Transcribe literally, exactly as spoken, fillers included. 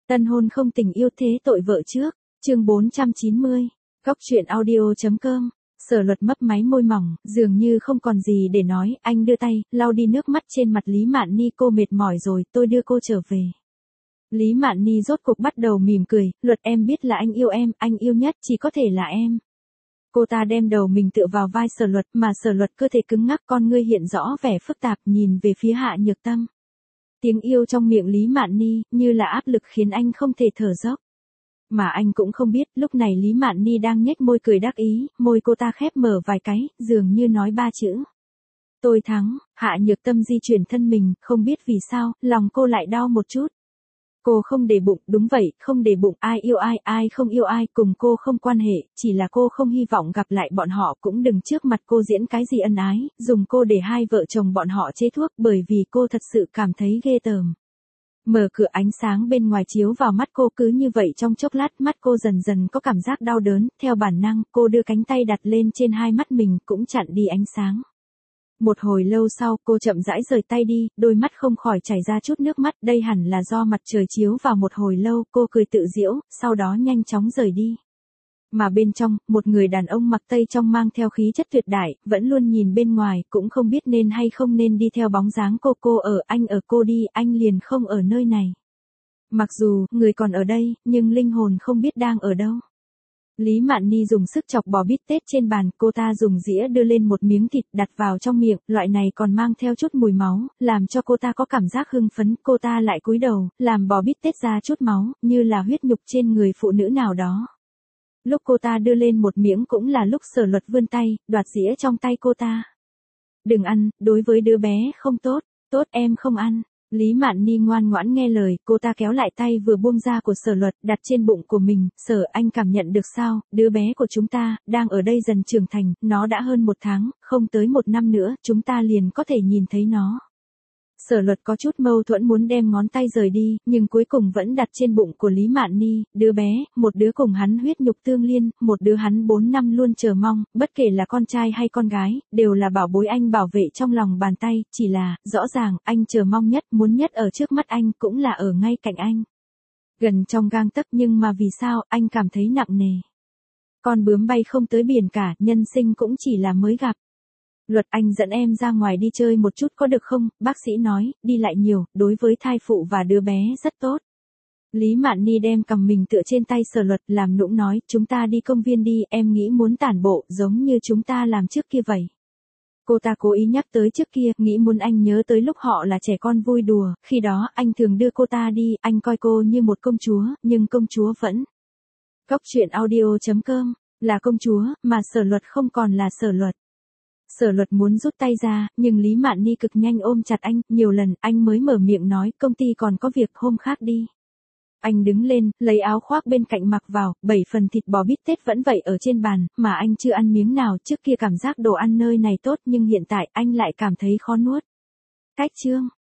Tân hôn không tình yêu thế tội vợ trước, chương bốn trăm chín mươi, góc truyện audio.com. Sở Luật mấp máy môi mỏng, dường như không còn gì để nói, anh đưa tay, lau đi nước mắt trên mặt Lý Mạn Ni. Cô mệt mỏi rồi, tôi đưa cô trở về. Lý Mạn Ni rốt cuộc bắt đầu mỉm cười, Luật em biết là anh yêu em, anh yêu nhất chỉ có thể là em. Cô ta đem đầu mình tựa vào vai Sở Luật, mà Sở Luật cơ thể cứng ngắc, con ngươi hiện rõ vẻ phức tạp, nhìn về phía Hạ Nhược Tâm. Tiếng yêu trong miệng Lý Mạn Ni, như là áp lực khiến anh không thể thở dốc. Mà anh cũng không biết, lúc này Lý Mạn Ni đang nhếch môi cười đắc ý, môi cô ta khép mở vài cái, dường như nói ba chữ. Tôi thắng. Hạ Nhược Tâm di chuyển thân mình, không biết vì sao, lòng cô lại đau một chút. Cô không để bụng, đúng vậy, không để bụng, ai yêu ai, ai không yêu ai, cùng cô không quan hệ, chỉ là cô không hy vọng gặp lại bọn họ, cũng đừng trước mặt cô diễn cái gì ân ái, dùng cô để hai vợ chồng bọn họ chế thuốc, bởi vì cô thật sự cảm thấy ghê tởm. Mở cửa, ánh sáng bên ngoài chiếu vào mắt cô, cứ như vậy trong chốc lát mắt cô dần dần có cảm giác đau đớn, theo bản năng, cô đưa cánh tay đặt lên trên hai mắt mình, cũng chặn đi ánh sáng. Một hồi lâu sau, cô chậm rãi rời tay đi, đôi mắt không khỏi chảy ra chút nước mắt, đây hẳn là do mặt trời chiếu vào. Một hồi lâu, cô cười tự giễu, sau đó nhanh chóng rời đi. Mà bên trong, một người đàn ông mặc tây trong mang theo khí chất tuyệt đại, vẫn luôn nhìn bên ngoài, cũng không biết nên hay không nên đi theo bóng dáng cô. Cô ở, anh ở, cô đi, anh liền không ở nơi này. Mặc dù, người còn ở đây, nhưng linh hồn không biết đang ở đâu. Lý Mạn Ni dùng sức chọc bò bít tết trên bàn, cô ta dùng dĩa đưa lên một miếng thịt đặt vào trong miệng, loại này còn mang theo chút mùi máu, làm cho cô ta có cảm giác hưng phấn, cô ta lại cúi đầu, làm bò bít tết ra chút máu, như là huyết nhục trên người phụ nữ nào đó. Lúc cô ta đưa lên một miếng cũng là lúc Sở Luật vươn tay, đoạt dĩa trong tay cô ta. Đừng ăn, đối với đứa bé không tốt, tốt em không ăn. Lý Mạn Ni ngoan ngoãn nghe lời, cô ta kéo lại tay vừa buông ra của Sở Luật, đặt trên bụng của mình. Sở, anh cảm nhận được sao, đứa bé của chúng ta, đang ở đây dần trưởng thành, nó đã hơn một tháng, không tới một năm nữa, chúng ta liền có thể nhìn thấy nó. Sở Luật có chút mâu thuẫn muốn đem ngón tay rời đi, nhưng cuối cùng vẫn đặt trên bụng của Lý Mạn Ni. Đứa bé, một đứa cùng hắn huyết nhục tương liên, một đứa hắn bốn năm luôn chờ mong, bất kể là con trai hay con gái, đều là bảo bối anh bảo vệ trong lòng bàn tay, chỉ là, rõ ràng, anh chờ mong nhất, muốn nhất ở trước mắt anh, cũng là ở ngay cạnh anh. Gần trong gang tấc, nhưng mà vì sao, anh cảm thấy nặng nề. Con bướm bay không tới biển cả, nhân sinh cũng chỉ là mới gặp. Luật, anh dẫn em ra ngoài đi chơi một chút có được không? Bác sĩ nói, đi lại nhiều, đối với thai phụ và đứa bé rất tốt. Lý Mạn Ni đem cầm mình tựa trên tay Sở Luật, làm nũng nói, chúng ta đi công viên đi, em nghĩ muốn tản bộ, giống như chúng ta làm trước kia vậy. Cô ta cố ý nhắc tới trước kia, nghĩ muốn anh nhớ tới lúc họ là trẻ con vui đùa, khi đó, anh thường đưa cô ta đi, anh coi cô như một công chúa, nhưng công chúa vẫn. Góc truyện audio.com, là công chúa, mà Sở Luật không còn là Sở Luật. Sở Luật muốn rút tay ra, nhưng Lý Mạn Ni cực nhanh ôm chặt anh, nhiều lần, anh mới mở miệng nói, công ty còn có việc, hôm khác đi. Anh đứng lên, lấy áo khoác bên cạnh mặc vào, bảy phần thịt bò bít tết vẫn vậy ở trên bàn, mà anh chưa ăn miếng nào, trước kia cảm giác đồ ăn nơi này tốt, nhưng hiện tại, anh lại cảm thấy khó nuốt. Cách chương.